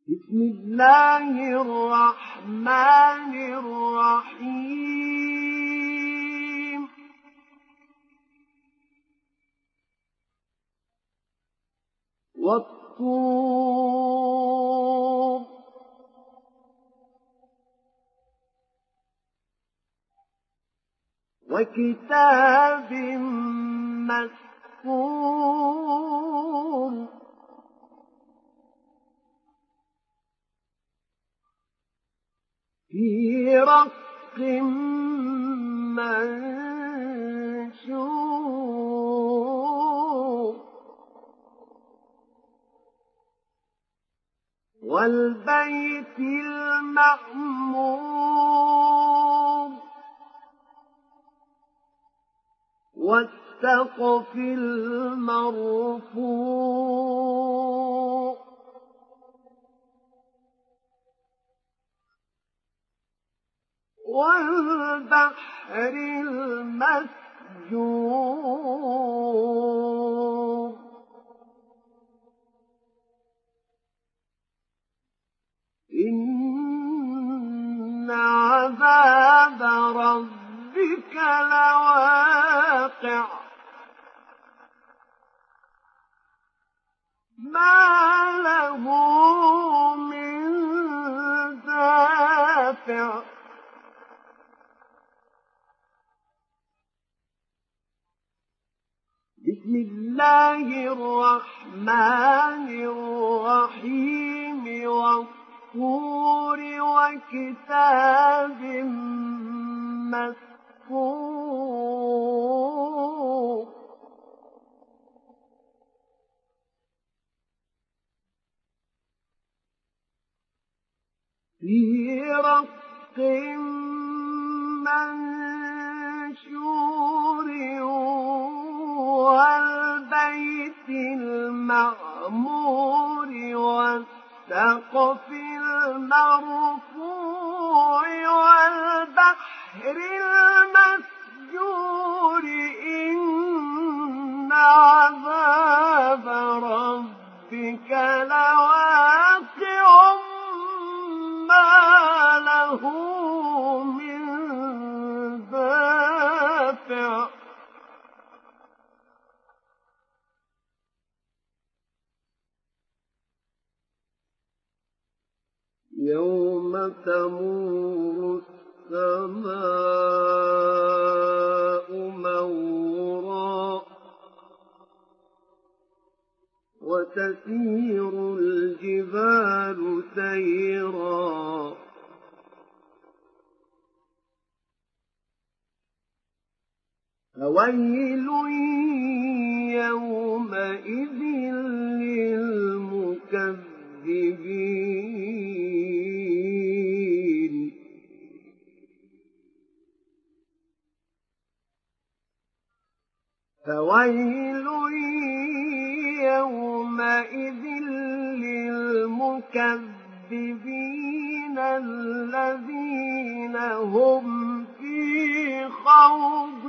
بسم الله الرحمن الرحيم والطور وكتاب مسطور في رق منشور والبيت المعمور والسقف المرفوع والبحر المسجور إن عذاب ربك لواقع ما له من دافع بسم الله الرحمن الرحيم والطور وكتاب مسطور في رق منشور والبيت المعمور والسقف المرفوع والبحر المسجور إن عذاب ربك لواقع ما له من دافع يوم تمور السماء مورا وتسير الجبال سيرا فويل يومئذ للمكذبين فويل يومئذ للمكذبين الذين هم في خوض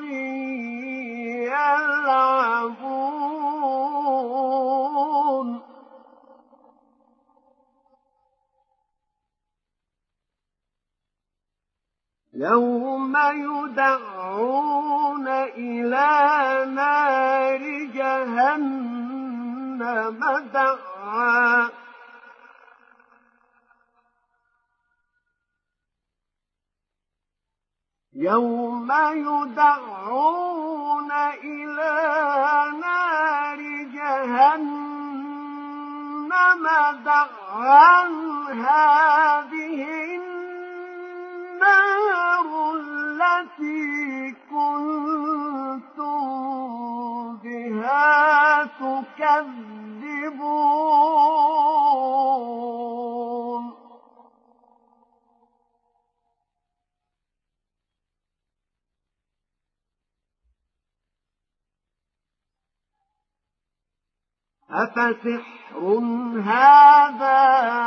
يلعبون يوم يدعون إلى نار جهنم دعا يوم يدعون إلى نار جهنم دعا هذه النار التي كنتم بها تكذبون أفسحر هذا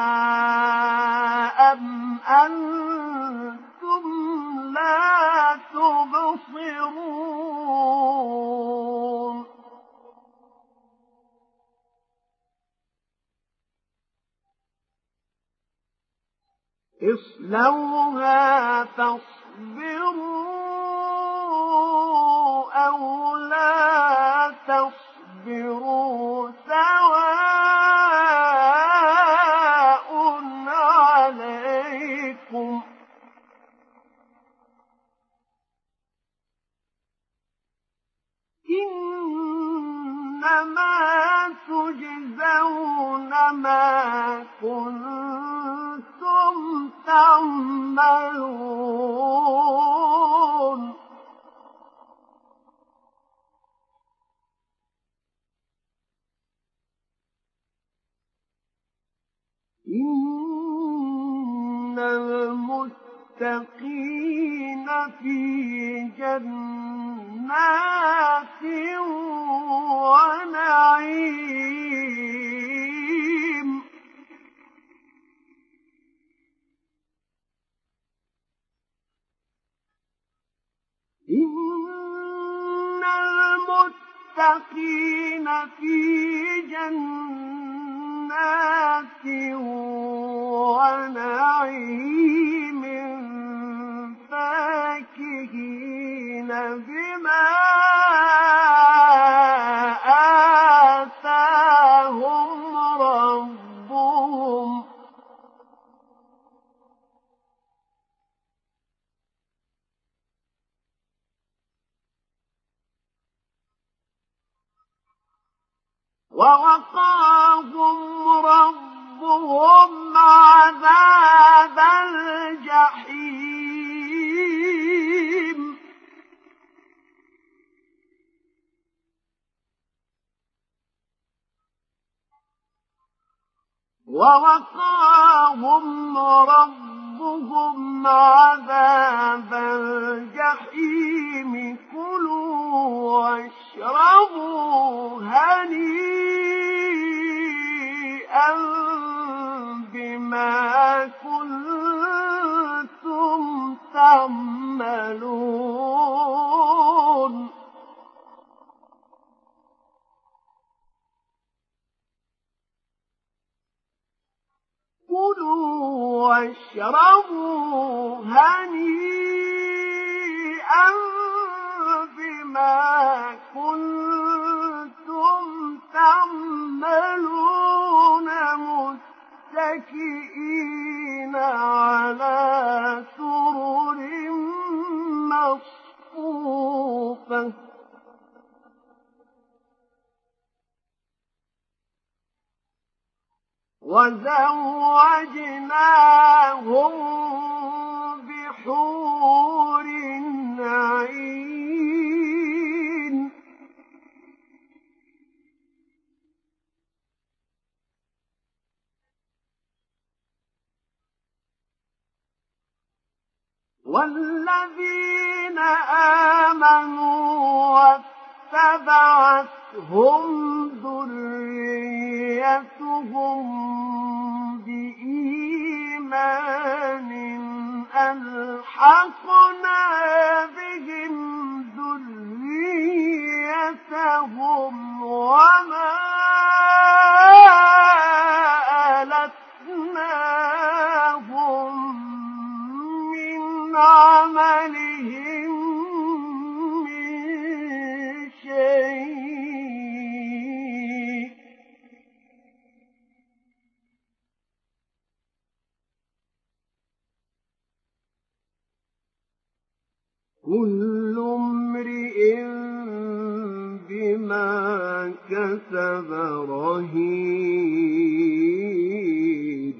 أم أنتم لا تبصرون اصلوها فاصبروا أو لا تصبروا سواء عليكم إنما تجزون ما كنتم تعملون إن المتقين في جنات ونعيم إن المتقين في جنات ونعيم فاكهين بما آتاهم ربهم ووقاهم ربهم عذاب الجحيم ووقاهم ربهم عذاب الجحيم كلوا واشربوا هنيئا بما كنتم تعملون كلوا واشربوا هنيئا بما كنتم تعملون متكئين على سرر مصفوفة وزوجناهم بحور عين والذين آمنوا واتبعتهم ذريتهم بإيمان ألحقنا بهم ذريتهم وما ألتناهم من عملهم من شيء كل امرئ بما كسب رهين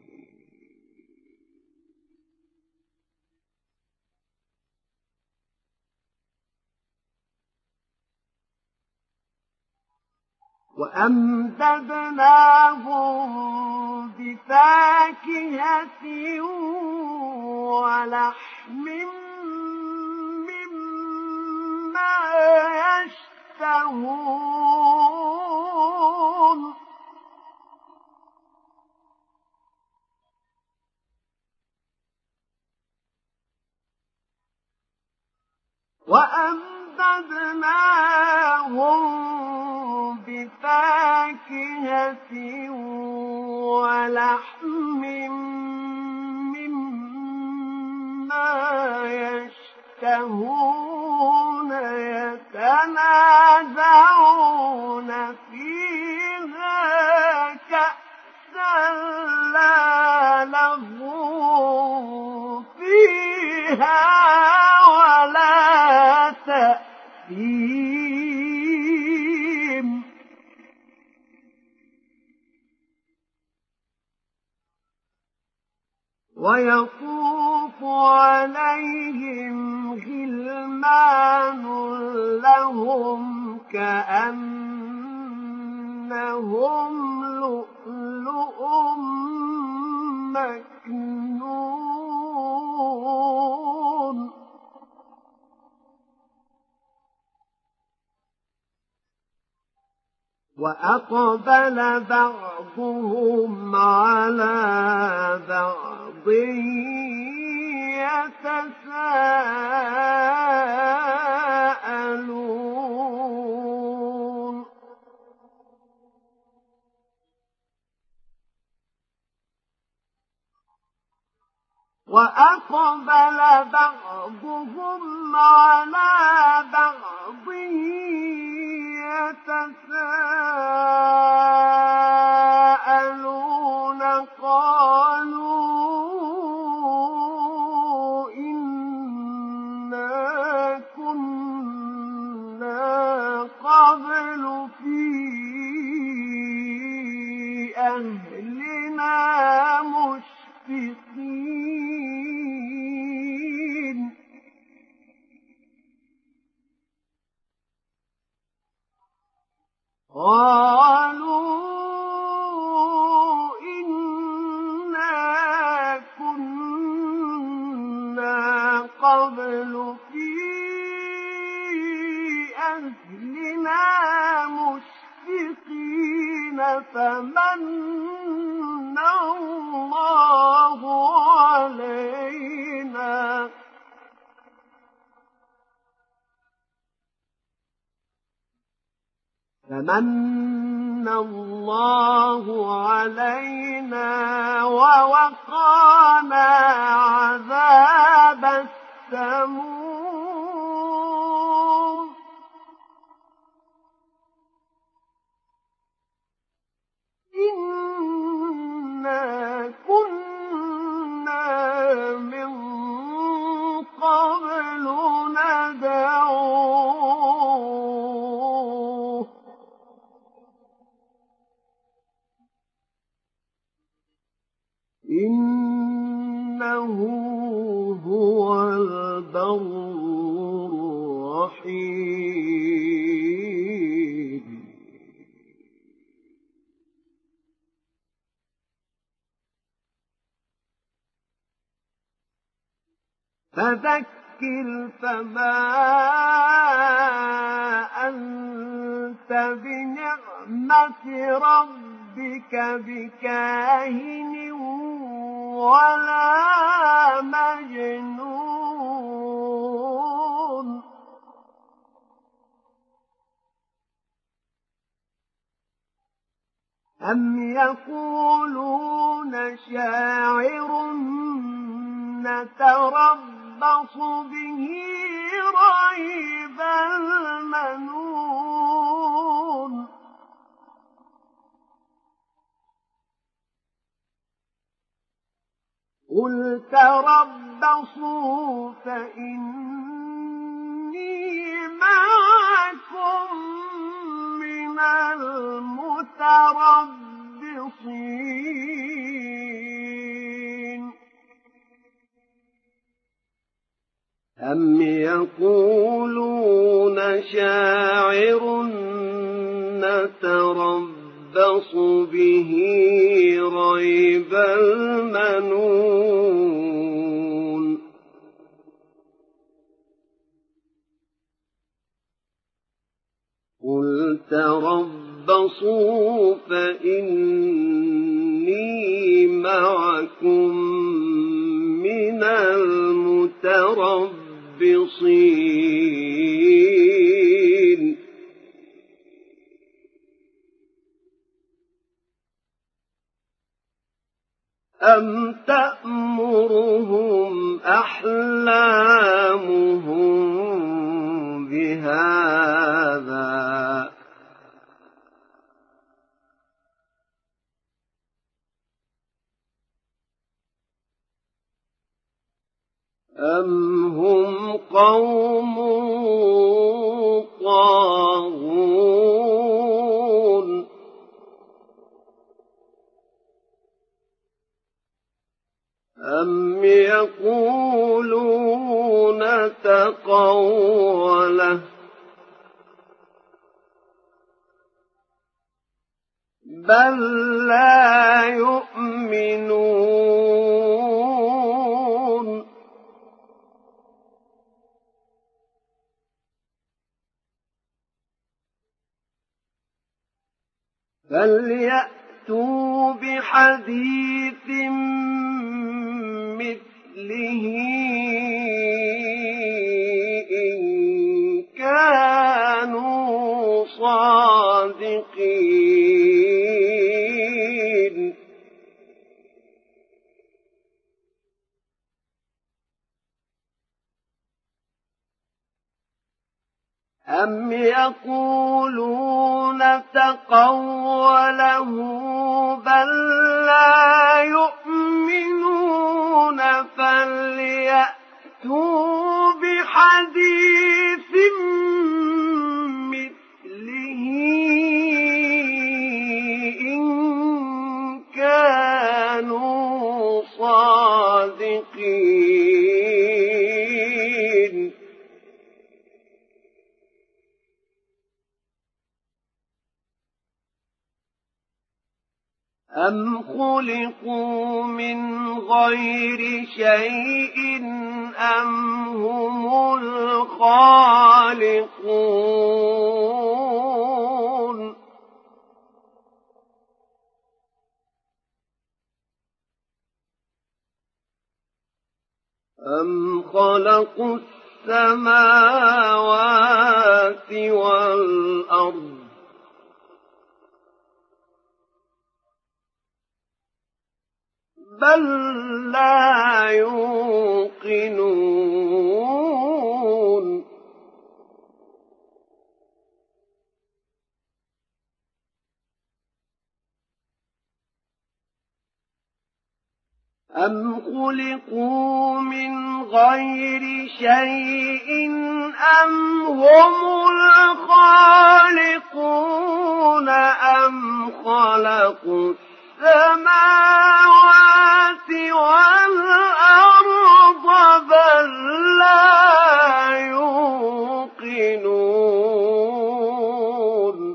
وأمددناهم بفاكهة ولحم مما يشتهون وأمددناهم بفاكهة ولحم مما يشتهون يتنازعون فيها كأسا لا لغو فيها ولا تأثيم ويطوف عليهم غلمان لهم كأنهم لؤلؤ مكنون وأقبل بعضهم على بعض يتساءلون وأقبل بعضهم على بعض يتساءلون قالوا إنا كنا قبل في أهلنا مشفقين قالوا إنا كنا قبل في أهلنا مشفقين فمن الله علينا فمن الله علينا ووقانا عذاب السموم إنا كنا من قبل ندعوه إنه هو البر الرحيم فذكر فما أنت بنعمة ربك بكاهن ولا مجنون أم يقولون شاعر نتربص به ريب المنون قل تربصوا فإني معكم من المتربصين أم يقولون شاعر نتربص به ريب المنون قل تربصوا فإني معكم من المتربصين أَمْ تَأْمُرُهُمْ أَحْلَامُهُم بِهَٰذَا أَمْ هُمْ قَوْمٌ طَاغُونَ أَمْ يَقُولُونَ تَقَوَّلَهُ بَل لَّا يُؤْمِنُونَ فَلْيَأْتُوا بِحَدِيثٍ مِّثْلِهِ إِن كَانُوا صَادِقِينَ أَمْ يَقُولُونَ تَقَوَّلَهُ بَل لَّا يُؤْمِنُونَ فَلْيَأْتُوا بِحَدِيثٍ مِّثْلِهِ إِن كَانُوا صَادِقِينَ أَمْ خُلِقُوا مِنْ غَيْرِ شَيْءٍ أَمْ هُمُ الْخَالِقُونَ أَمْ خَلَقُوا السَّمَاوَاتِ وَالْأَرْضَ بَل لَّا يُوقِنُونَ أَمْ خُلِقُوا مِنْ غَيْرِ شَيْءٍ أَمْ هُمُ الْخَالِقُونَ أَمْ خَلَقُوا السَّمَاوَاتِ وَالْأَرْضَ بَل لَّا يُوقِنُونَ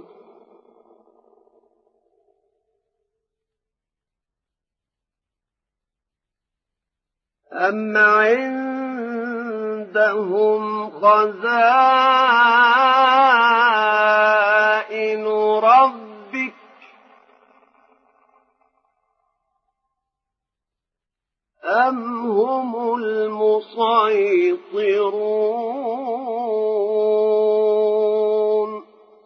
أَمْ عِندَهُمْ خَزَائِنُ رَبِّكَ أَمْ هُمُ الْمُصَيْطِرُونَ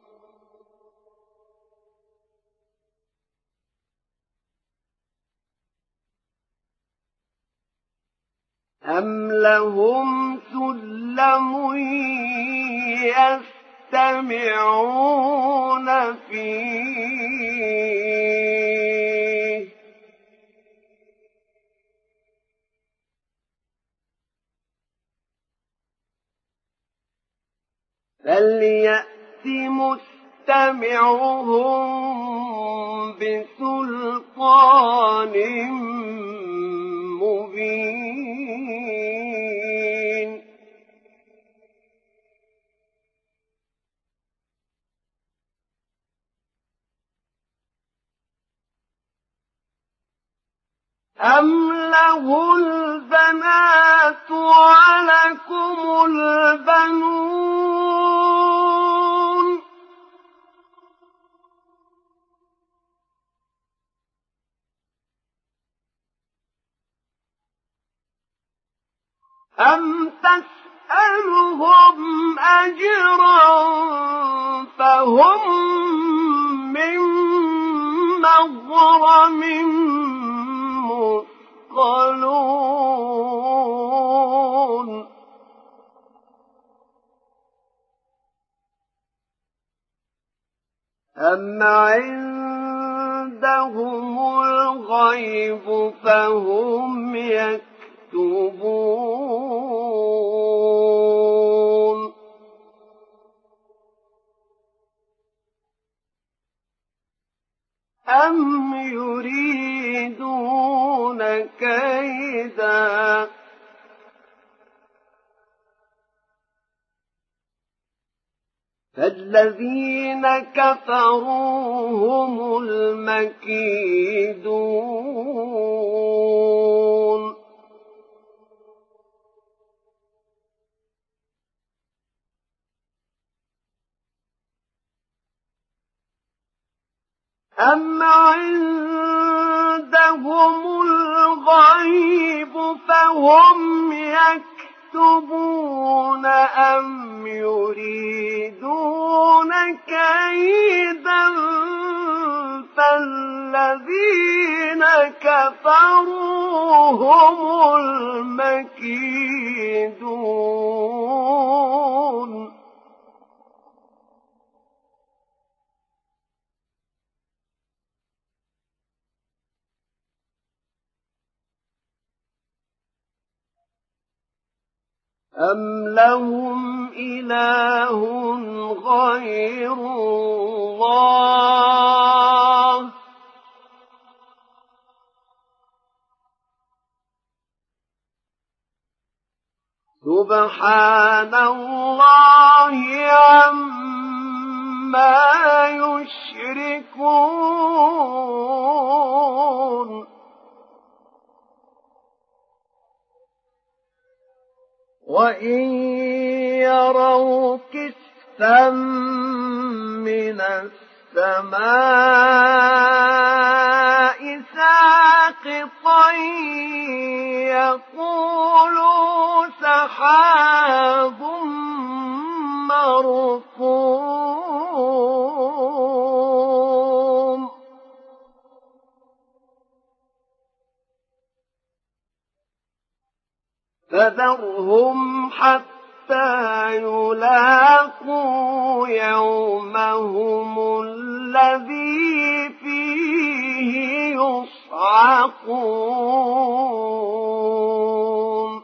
أَمْ لَهُمْ سُلَّمٌ يَسْتَمِعُونَ فِيهِ فَلْيَأْتِ مُسْتَمِعُهُم بِسُلْطَانٍ مُّبِينٍ أَمْ لَهُ الْبَنَاتُ وَلَكُمُ الْبَنُونَ أَمْ تَسْأَلُهُمْ أَجْرًا فَهُم مِّن مَّغْرَمٍ الغيب فهم يكتبون أم يريدون كيدا فالذين كفروا هم المكيدون أم عندهم الغيب فهم يكتبون أم يريدون كيدا فالذين كفروا هم المكيدون أم لهم إله غير الله سبحان الله عما يشركون وإن يروا كسفا من السماء ساقطا يقولوا سحاب مركوم فذرهم حتى يلاقوا يومهم الذي فيه يصعقون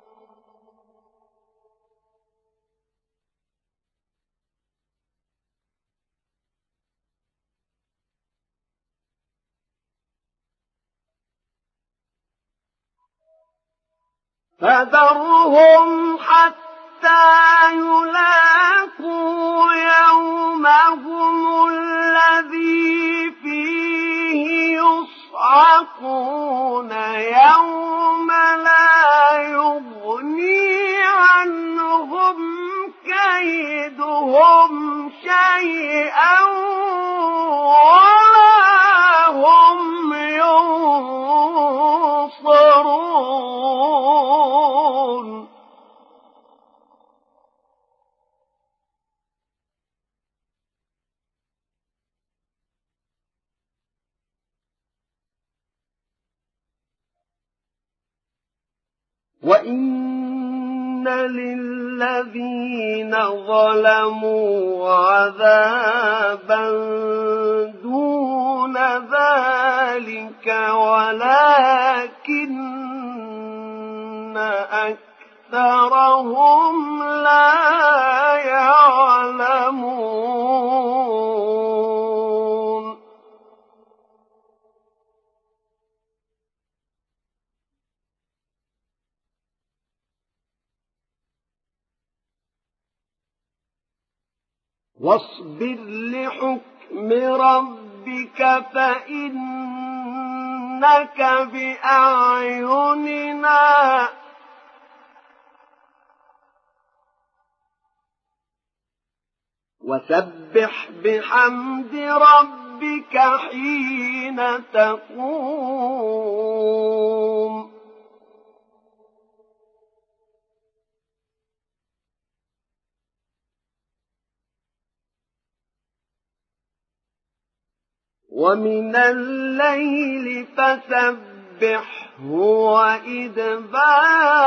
فذرهم حتى يلاقوا يومهم الذي فيه يصعقون يوم لا يغني عنهم كيدهم شيئا ولا هم ينصرون وإن للذين ظلموا عذابا دون ذلك ولكن أكثرهم لا يعلمون واصبر لحكم ربك فإنك بأعيننا وسبح بحمد ربك حين تقوم ومن الليل فسبحه وإدبار